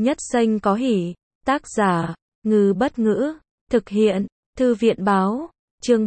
Nhất xanh có hỉ. Tác giả, Ngư Bất Ngữ. Thực hiện, Thư viện Báo. Chương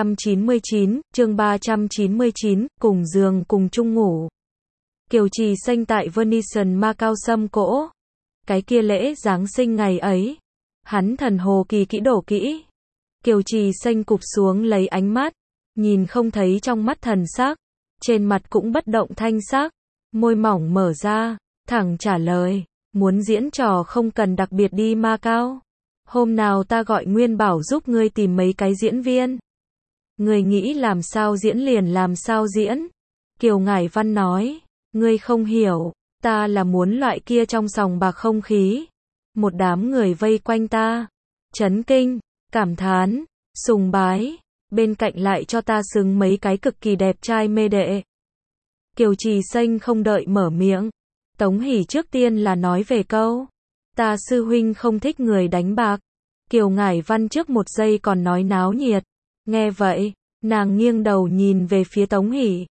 399, cùng giường cùng chung ngủ. Kiều Trì Xanh tại Venetian Macao xâm cỗ. Cái kia lễ Giáng sinh ngày ấy, hắn thần hồ kỳ kỹ đổ kỹ. Kiều Trì Xanh cụp xuống lấy ánh mắt, nhìn không thấy trong mắt thần sắc, trên mặt cũng bất động thanh sắc, môi mỏng mở ra, thẳng trả lời, muốn diễn trò không cần đặc biệt đi Macao. Hôm nào ta gọi Nguyên Bảo giúp ngươi tìm mấy cái diễn viên. Ngươi nghĩ làm sao diễn liền làm sao diễn. Kiều Ngải Văn nói, ngươi không hiểu, ta là muốn loại kia trong sòng bạc không khí. Một đám người vây quanh ta, chấn kinh, cảm thán, sùng bái, bên cạnh lại cho ta xứng mấy cái cực kỳ đẹp trai mê đệ. Kiều Trì Xanh không đợi mở miệng, Tống Hỷ trước tiên là nói về câu, ta sư huynh không thích người đánh bạc. Kiều Ngải Văn trước một giây còn nói náo nhiệt, nghe vậy, nàng nghiêng đầu nhìn về phía Tống Hỷ.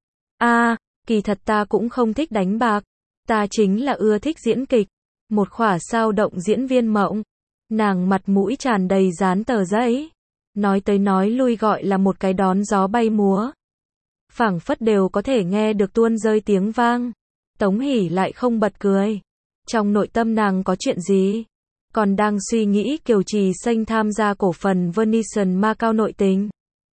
Kỳ thật ta cũng không thích đánh bạc, ta chính là ưa thích diễn kịch, một khỏa sao động diễn viên mộng. Nàng mặt mũi tràn đầy dán tờ giấy, nói tới nói lui gọi là một cái đón gió bay múa, phảng phất đều có thể nghe được tuôn rơi tiếng vang. Tống Hỷ lại không bật cười, trong nội tâm nàng có chuyện gì, còn đang suy nghĩ Kiều Trì Xanh tham gia cổ phần Venetian Macao nội tình.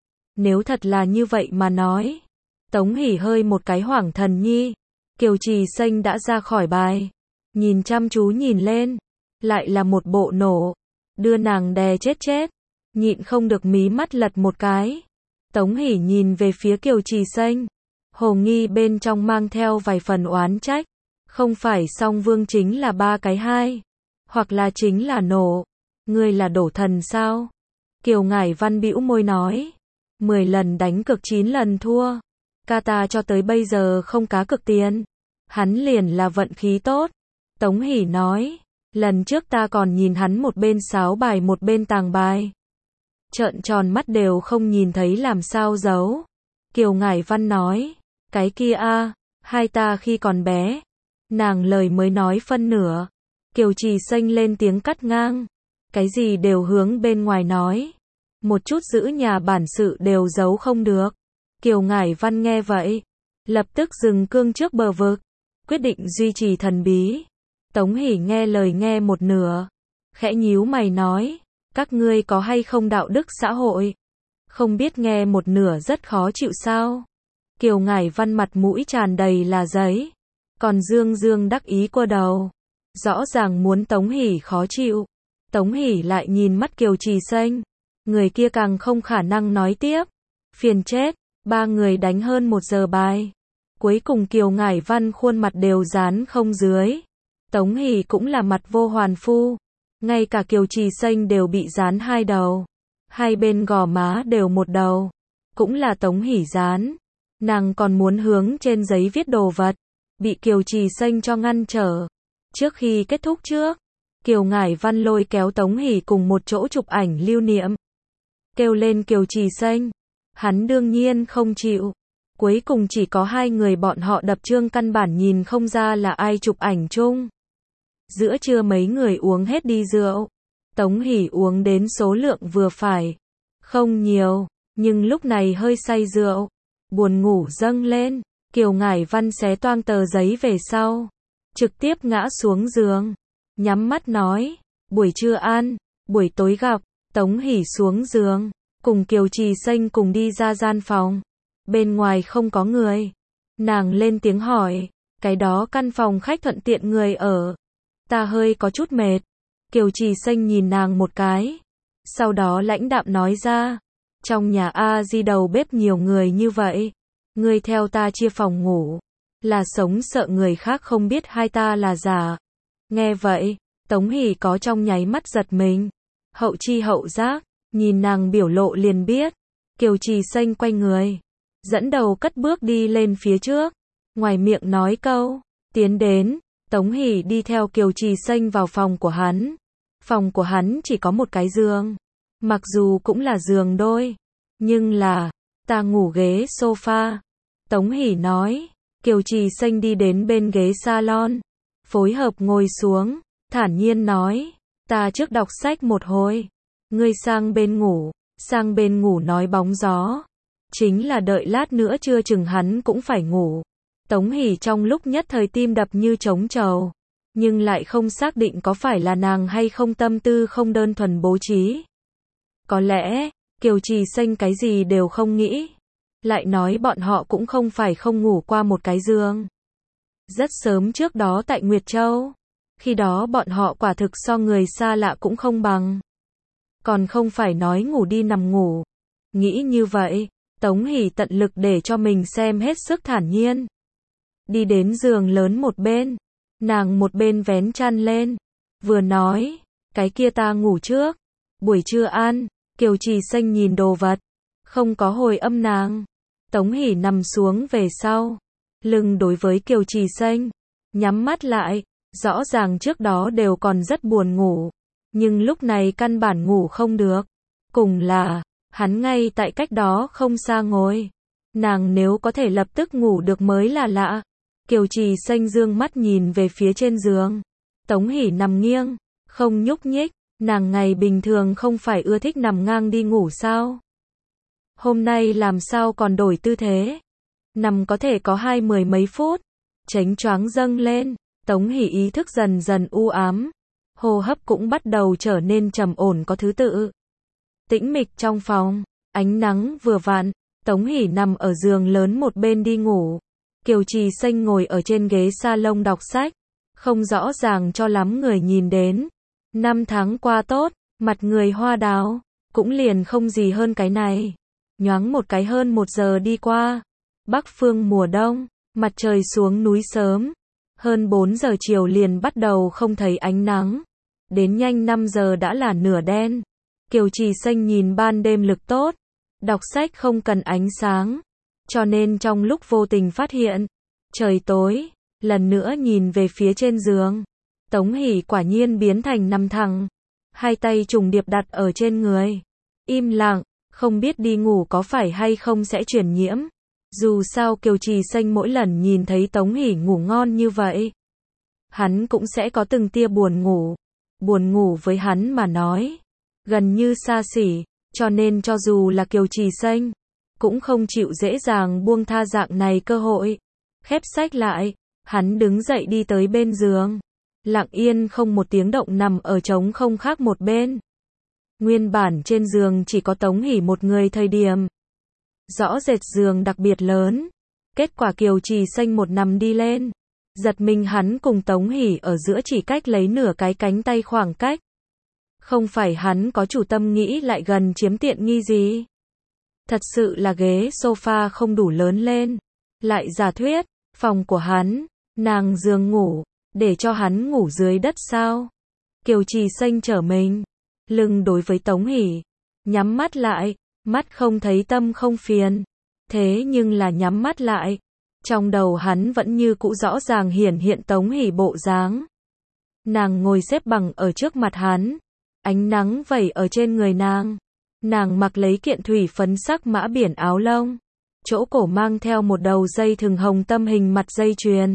Nếu thật là như vậy mà nói, Tống Hỷ hơi một cái hoảng thần nhi. Kiều Trì Xanh đã ra khỏi bài, nhìn chăm chú nhìn lên, lại là một bộ nổ, đưa nàng đè chết, nhịn không được mí mắt lật một cái. Tống Hỷ nhìn về phía Kiều Trì Xanh, hồ nghi bên trong mang theo vài phần oán trách, không phải Song Vương chính là ba cái hai, hoặc là chính là nổ, ngươi là đổ thần sao? Kiều Ngải Văn bĩu môi nói, 10 lần đánh cược 9 lần thua, ca ta cho tới bây giờ không cá cược tiền, hắn liền là vận khí tốt. Tống Hỷ nói, lần trước ta còn nhìn hắn một bên sáo bài một bên tàng bài, trợn tròn mắt đều không nhìn thấy làm sao giấu. Kiều Ngải Văn nói, cái kia hai ta khi còn bé. Nàng lời mới nói phân nửa, Kiều Trì Xanh lên tiếng cắt ngang, cái gì đều hướng bên ngoài nói, một chút giữ nhà bản sự đều giấu không được. Kiều Ngải Văn nghe vậy, lập tức dừng cương trước bờ vực, quyết định duy trì thần bí. Tống Hỷ nghe lời nghe một nửa, khẽ nhíu mày nói, các ngươi có hay không đạo đức xã hội, không biết nghe một nửa rất khó chịu sao? Kiều Ngải Văn mặt mũi tràn đầy là giấy, còn dương đắc ý qua đầu, rõ ràng muốn Tống Hỷ khó chịu. Tống Hỷ lại nhìn mắt Kiều Trì Xanh, người kia càng không khả năng nói tiếp, phiền chết. Ba người đánh hơn 1 giờ bài, cuối cùng Kiều Ngải Văn khuôn mặt đều dán không dưới, Tống Hỷ cũng là mặt vô hoàn phu, ngay cả Kiều Trì Xanh đều bị dán 2 đầu, hai bên gò má đều một đầu, cũng là Tống Hỷ dán. Nàng còn muốn hướng trên giấy viết đồ vật, bị Kiều Trì Xanh cho ngăn trở. Trước khi kết thúc trước, Kiều Ngải Văn lôi kéo Tống Hỷ cùng một chỗ chụp ảnh lưu niệm, kêu lên Kiều Trì Xanh. Hắn đương nhiên không chịu. Cuối cùng chỉ có 2 người bọn họ đập trương căn bản nhìn không ra là ai chụp ảnh chung. Giữa trưa mấy người uống hết đi rượu. Tống Hỷ uống đến số lượng vừa phải, không nhiều, nhưng lúc này hơi say rượu, buồn ngủ dâng lên. Kiều Ngải Văn xé toang tờ giấy về sau, trực tiếp ngã xuống giường, nhắm mắt nói, buổi trưa ăn, buổi tối gặp. Tống Hỷ xuống giường, cùng Kiều Trì Xanh cùng đi ra gian phòng. Bên ngoài không có người. Nàng lên tiếng hỏi, cái đó căn phòng khách thuận tiện người ở. Ta hơi có chút mệt. Kiều Trì Xanh nhìn nàng một cái, sau đó lãnh đạm nói ra, trong nhà Di đầu bếp nhiều người như vậy, ngươi theo ta chia phòng ngủ, là sống sợ người khác không biết hai ta là giả. Nghe vậy, Tống Hỷ có trong nháy mắt giật mình, hậu chi hậu giác, nhìn nàng biểu lộ liền biết. Kiều Trì Xanh quay người, dẫn đầu cất bước đi lên phía trước, ngoài miệng nói câu, tiến đến. Tống Hỷ đi theo Kiều Trì Xanh vào phòng của hắn. Phòng của hắn chỉ có một cái giường, mặc dù cũng là giường đôi, nhưng là, ta ngủ ghế sofa. Tống Hỷ nói. Kiều Trì Xanh đi đến bên ghế salon, phối hợp ngồi xuống, thản nhiên nói, ta trước đọc sách một hồi, ngươi sang bên ngủ nói bóng gió, chính là đợi lát nữa trưa chừng hắn cũng phải ngủ. Tống Hỷ trong lúc nhất thời tim đập như trống trầu, nhưng lại không xác định có phải là nàng hay không tâm tư không đơn thuần bố trí. Có lẽ, Kiều Trì Xanh cái gì đều không nghĩ, lại nói bọn họ cũng không phải không ngủ qua một cái giường. Rất sớm trước đó tại Nguyệt Châu, khi đó bọn họ quả thực so người xa lạ cũng không bằng. Còn không phải nói ngủ đi nằm ngủ. Nghĩ như vậy, Tống Hỷ tận lực để cho mình xem hết sức thản nhiên. Đi đến giường lớn một bên, nàng một bên vén chăn lên, vừa nói, cái kia ta ngủ trước, buổi trưa ăn. Kiều Trì Xanh nhìn đồ vật, không có hồi âm nàng. Tống Hỷ nằm xuống về sau, lưng đối với Kiều Trì Xanh, nhắm mắt lại, rõ ràng trước đó đều còn rất buồn ngủ, nhưng lúc này căn bản ngủ không được. Cùng là, hắn ngay tại cách đó không xa ngồi. Nàng nếu có thể lập tức ngủ được mới là lạ. Kiều Trì Xanh dương mắt nhìn về phía trên giường. Tống Hỷ nằm nghiêng, không nhúc nhích. Nàng ngày bình thường không phải ưa thích nằm ngang đi ngủ sao? Hôm nay làm sao còn đổi tư thế? Nằm có thể có 20 mấy phút. Chánh choáng dâng lên, Tống Hỷ ý thức dần dần u ám. Hô hấp cũng bắt đầu trở nên trầm ổn có thứ tự. Tĩnh mịch trong phòng, ánh nắng vừa vặn, Tống Hỷ nằm ở giường lớn một bên đi ngủ. Kiều Trì Xanh ngồi ở trên ghế salon đọc sách, không rõ ràng cho lắm người nhìn đến. 5 tháng qua tốt, mặt người hoa đào, cũng liền không gì hơn cái này. Nhoáng một cái hơn 1 giờ đi qua. Bắc phương mùa đông, mặt trời xuống núi sớm. Hơn 4 giờ chiều liền bắt đầu không thấy ánh nắng. Đến nhanh 5 giờ đã là nửa đen. Kiều Trì Xanh nhìn ban đêm lực tốt. Đọc sách không cần ánh sáng. Cho nên trong lúc vô tình phát hiện, trời tối, lần nữa nhìn về phía trên giường. Tống Hỷ quả nhiên biến thành nằm thẳng, hai tay trùng điệp đặt ở trên người. Im lặng, không biết đi ngủ có phải hay không sẽ truyền nhiễm. Dù sao Kiều Trì Xanh mỗi lần nhìn thấy Tống Hỷ ngủ ngon như vậy, hắn cũng sẽ có từng tia buồn ngủ. Buồn ngủ với hắn mà nói, gần như xa xỉ, cho nên cho dù là Kiều Trì Xanh, cũng không chịu dễ dàng buông tha dạng này cơ hội. Khép sách lại, hắn đứng dậy đi tới bên giường. Lặng yên không một tiếng động nằm ở trống không khác một bên. Nguyên bản trên giường chỉ có Tống Hỷ một người thời điểm. Rõ rệt giường đặc biệt lớn. Kết quả Kiều Trì Xanh một nằm đi lên. Giật mình hắn cùng Tống Hỷ ở giữa chỉ cách lấy nửa cái cánh tay khoảng cách. Không phải hắn có chủ tâm nghĩ lại gần chiếm tiện nghi gì. Thật sự là ghế sofa không đủ lớn lên. Lại giả thuyết, phòng của hắn, nàng giường ngủ, để cho hắn ngủ dưới đất sao? Kiều Trì Xanh trở mình, lưng đối với Tống Hỷ, nhắm mắt lại, mắt không thấy tâm không phiền. Thế nhưng là nhắm mắt lại, trong đầu hắn vẫn như cũ rõ ràng hiển hiện Tống Hỷ bộ dáng. Nàng ngồi xếp bằng ở trước mặt hắn, ánh nắng vẩy ở trên người nàng. Nàng mặc lấy kiện thủy phấn sắc mã biển áo lông, chỗ cổ mang theo một đầu dây thừng hồng tâm hình mặt dây chuyền.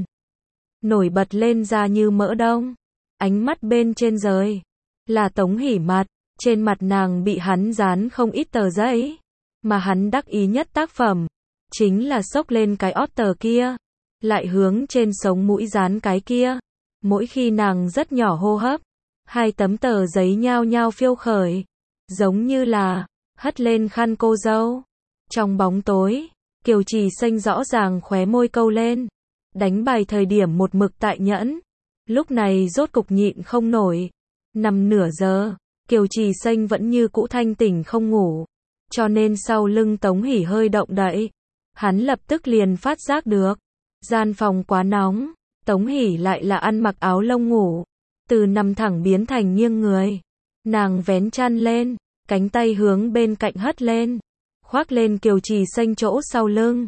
Nổi bật lên ra như mỡ đông. Ánh mắt bên trên rời là Tống Hỷ mặt, trên mặt nàng bị hắn dán không ít tờ giấy, mà hắn đắc ý nhất tác phẩm chính là xốc lên cái ót tờ kia, lại hướng trên sống mũi dán cái kia. Mỗi khi nàng rất nhỏ hô hấp, hai tấm tờ giấy nhao nhao phiêu khởi, giống như là hất lên khăn cô dâu. Trong bóng tối, Kiều Trì Xanh rõ ràng khóe môi câu lên. Đánh bài thời điểm một mực tại nhẫn, lúc này rốt cục nhịn không nổi. Nằm nửa giờ, Kiều Trì Xanh vẫn như cũ thanh tỉnh không ngủ, cho nên sau lưng Tống Hỷ hơi động đậy, hắn lập tức liền phát giác được. Gian phòng quá nóng, Tống Hỷ lại là ăn mặc áo lông ngủ, từ nằm thẳng biến thành nghiêng người. Nàng vén chăn lên, cánh tay hướng bên cạnh hất lên, khoác lên Kiều Trì Xanh chỗ sau lưng.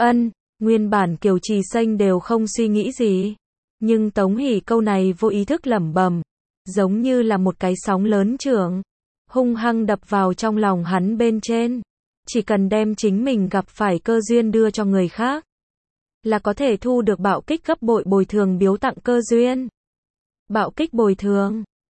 Nguyên bản Kiều Trì Xanh đều không suy nghĩ gì, nhưng Tống Hỷ câu này vô ý thức lẩm bẩm, giống như là một cái sóng lớn trưởng, hung hăng đập vào trong lòng hắn bên trên. Chỉ cần đem chính mình gặp phải cơ duyên đưa cho người khác, là có thể thu được bạo kích gấp bội bồi thường biếu tặng cơ duyên. Bạo kích bồi thường.